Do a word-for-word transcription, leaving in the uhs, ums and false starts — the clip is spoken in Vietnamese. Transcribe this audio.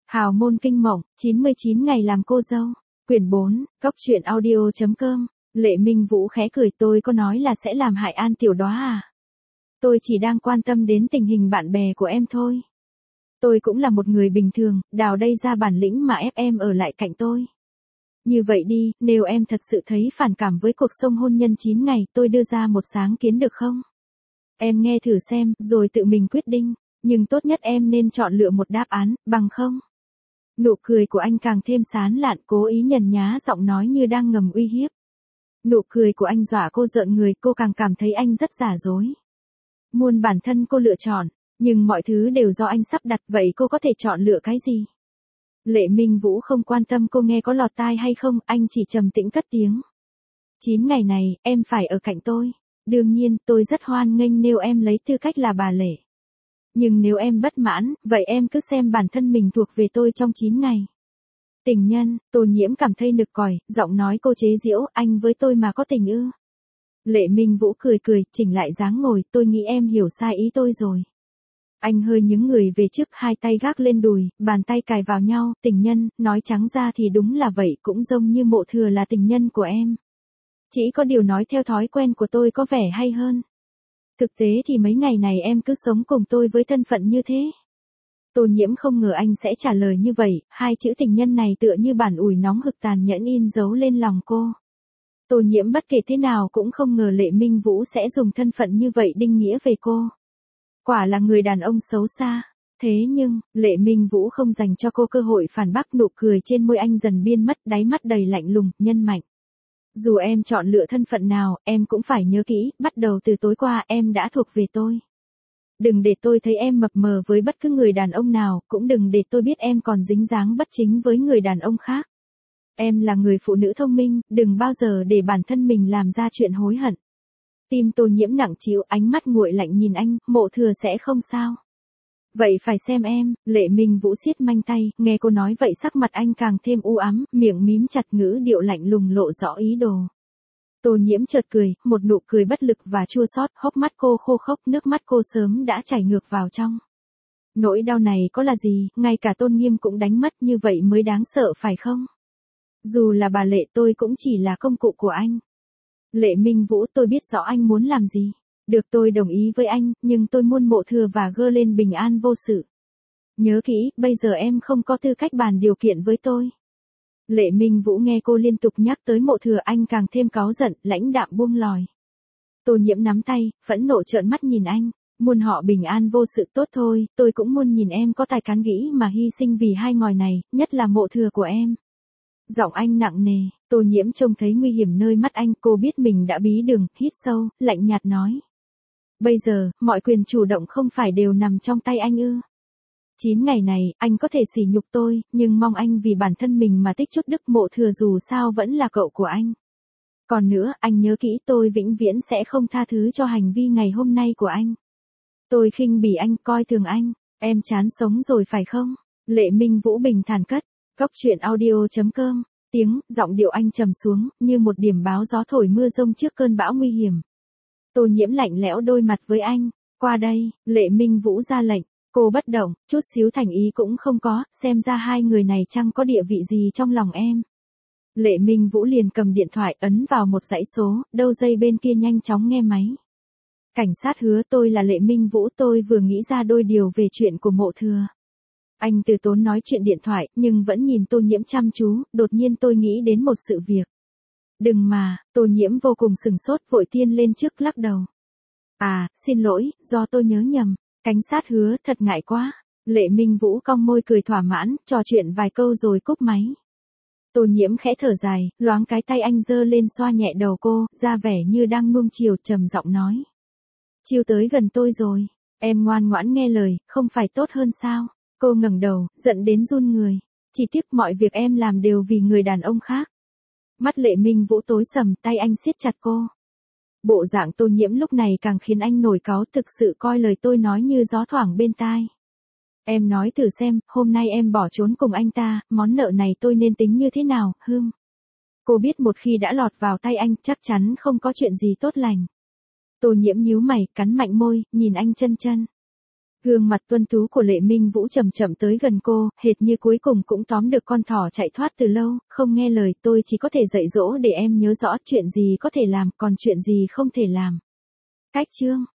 Hào môn kinh mộng, chín mươi chín ngày làm cô dâu. Quyển bốn, Cốc truyện audio chấm com. Lệ Minh Vũ khẽ cười, tôi có nói là sẽ làm hại An Tiểu Đóa à? Tôi chỉ đang quan tâm đến tình hình bạn bè của em thôi. Tôi cũng là một người bình thường, đào đây ra bản lĩnh mà ép em ở lại cạnh tôi. Như vậy đi, nếu em thật sự thấy phản cảm với cuộc sống hôn nhân chín ngày, tôi đưa ra một sáng kiến được không? Em nghe thử xem, rồi tự mình quyết định, nhưng tốt nhất em nên chọn lựa một đáp án, bằng không? Nụ cười của anh càng thêm sán lạn, cố ý nhần nhá giọng nói như đang ngầm uy hiếp. Nụ cười của anh dọa cô rợn người, cô càng cảm thấy anh rất giả dối. Muôn bản thân cô lựa chọn, nhưng mọi thứ đều do anh sắp đặt, vậy cô có thể chọn lựa cái gì? Lệ Minh Vũ không quan tâm cô nghe có lọt tai hay không, anh chỉ trầm tĩnh cất tiếng. Chín ngày này, em phải ở cạnh tôi. Đương nhiên, tôi rất hoan nghênh nếu em lấy tư cách là bà Lệ. Nhưng nếu em bất mãn, vậy em cứ xem bản thân mình thuộc về tôi trong chín ngày. Tình nhân, Tô Nhiễm cảm thấy nực còi, giọng nói cô chế giễu, anh với tôi mà có tình ư? Lệ Minh Vũ cười cười, chỉnh lại dáng ngồi, tôi nghĩ em hiểu sai ý tôi rồi. Anh hơi nhướng người về trước, hai tay gác lên đùi, bàn tay cài vào nhau, tình nhân, nói trắng ra thì đúng là vậy, cũng giống như Mộ Thừa là tình nhân của em. Chỉ có điều nói theo thói quen của tôi có vẻ hay hơn. Thực tế thì mấy ngày này em cứ sống cùng tôi với thân phận như thế. Tô Nhiễm không ngờ anh sẽ trả lời như vậy, hai chữ tình nhân này tựa như bản ủi nóng hực tàn nhẫn in dấu lên lòng cô. Tô Nhiễm bất kể thế nào cũng không ngờ Lệ Minh Vũ sẽ dùng thân phận như vậy định nghĩa về cô. Quả là người đàn ông xấu xa. Thế nhưng, Lệ Minh Vũ không dành cho cô cơ hội phản bác, nụ cười trên môi anh dần biến mất, đáy mắt đầy lạnh lùng, nhân mạnh. Dù em chọn lựa thân phận nào, em cũng phải nhớ kỹ, bắt đầu từ tối qua em đã thuộc về tôi. Đừng để tôi thấy em mập mờ với bất cứ người đàn ông nào, cũng đừng để tôi biết em còn dính dáng bất chính với người đàn ông khác. Em là người phụ nữ thông minh, đừng bao giờ để bản thân mình làm ra chuyện hối hận. Tim Tô Nhiễm nặng trĩu, ánh mắt nguội lạnh nhìn anh, Mộ Thừa sẽ không sao. Vậy phải xem em. Lệ Minh Vũ siết manh tay, nghe cô nói vậy sắc mặt anh càng thêm u ám, miệng mím chặt, ngữ điệu lạnh lùng lộ rõ ý đồ. Tô Nhiễm chợt cười, một nụ cười bất lực và chua xót, hốc mắt cô khô khốc, nước mắt cô sớm đã chảy ngược vào trong. Nỗi đau này có là gì, ngay cả tôn nghiêm cũng đánh mất, như vậy mới đáng sợ phải không? Dù là bà Lệ, tôi cũng chỉ là công cụ của anh. Lệ Minh Vũ, tôi biết rõ anh muốn làm gì. Được, tôi đồng ý với anh, nhưng tôi muốn Mộ Thừa và Gơ lên bình an vô sự. Nhớ kỹ, bây giờ em không có tư cách bàn điều kiện với tôi. Lệ Minh Vũ nghe cô liên tục nhắc tới Mộ Thừa, anh càng thêm cáu giận, lãnh đạm buông lòi. Tô Nhiễm nắm tay, phẫn nộ trợn mắt nhìn anh. Muốn họ bình an vô sự tốt thôi, tôi cũng muốn nhìn em có tài cán gĩ mà hy sinh vì hai ngòi này, nhất là Mộ Thừa của em. Giọng anh nặng nề, Tô Nhiễm trông thấy nguy hiểm nơi mắt anh, cô biết mình đã bí đường, hít sâu, lạnh nhạt nói. Bây giờ, mọi quyền chủ động không phải đều nằm trong tay anh ư? Chín ngày này, anh có thể sỉ nhục tôi, nhưng mong anh vì bản thân mình mà tích chút đức, Mộ Thừa dù sao vẫn là cậu của anh. Còn nữa, anh nhớ kỹ, tôi vĩnh viễn sẽ không tha thứ cho hành vi ngày hôm nay của anh. Tôi khinh bỉ anh, coi thường anh, em chán sống rồi phải không? Lệ Minh Vũ bình thản cất. Cốc truyện audio chấm com. Tiếng, giọng điệu anh trầm xuống, như một điểm báo gió thổi mưa rông trước cơn bão nguy hiểm. Tô Nhiễm lạnh lẽo đôi mặt với anh. Qua đây. Lệ Minh Vũ ra lệnh. Cô bất động, chút xíu thành ý cũng không có, xem ra hai người này chẳng có địa vị gì trong lòng em. Lệ Minh Vũ liền cầm điện thoại, ấn vào một dãy số, đầu dây bên kia nhanh chóng nghe máy. Cảnh sát Hứa, tôi là Lệ Minh Vũ, tôi vừa nghĩ ra đôi điều về chuyện của Mộ Thừa. Anh từ tốn nói chuyện điện thoại, nhưng vẫn nhìn Tô Nhiễm chăm chú, đột nhiên tôi nghĩ đến một sự việc. Đừng mà, Tô Nhiễm vô cùng sừng sốt, vội tiên lên trước lắc đầu. À, xin lỗi, do tôi nhớ nhầm. Cảnh sát Hứa, thật ngại quá. Lệ Minh Vũ cong môi cười thỏa mãn, trò chuyện vài câu rồi cúp máy. Tô Nhiễm khẽ thở dài, loáng cái tay anh giơ lên xoa nhẹ đầu cô, ra vẻ như đang nuông chiều, trầm giọng nói. Chiều tới gần tôi rồi, em ngoan ngoãn nghe lời, không phải tốt hơn sao? Cô ngẩng đầu, giận đến run người. Chỉ tiếc mọi việc em làm đều vì người đàn ông khác. Mắt Lệ Minh Vũ tối sầm, tay anh siết chặt cô. Bộ dạng Tô Nhiễm lúc này càng khiến anh nổi cáu, thực sự coi lời tôi nói như gió thoảng bên tai. Em nói thử xem, hôm nay em bỏ trốn cùng anh ta, món nợ này tôi nên tính như thế nào, hưm. Cô biết một khi đã lọt vào tay anh, chắc chắn không có chuyện gì tốt lành. Tô Nhiễm nhíu mày, cắn mạnh môi, nhìn anh chân chân. Gương mặt tuấn tú của Lệ Minh Vũ chậm chậm tới gần cô, hệt như cuối cùng cũng tóm được con thỏ chạy thoát từ lâu, không nghe lời, tôi chỉ có thể dạy dỗ để em nhớ rõ chuyện gì có thể làm, còn chuyện gì không thể làm. Cách chương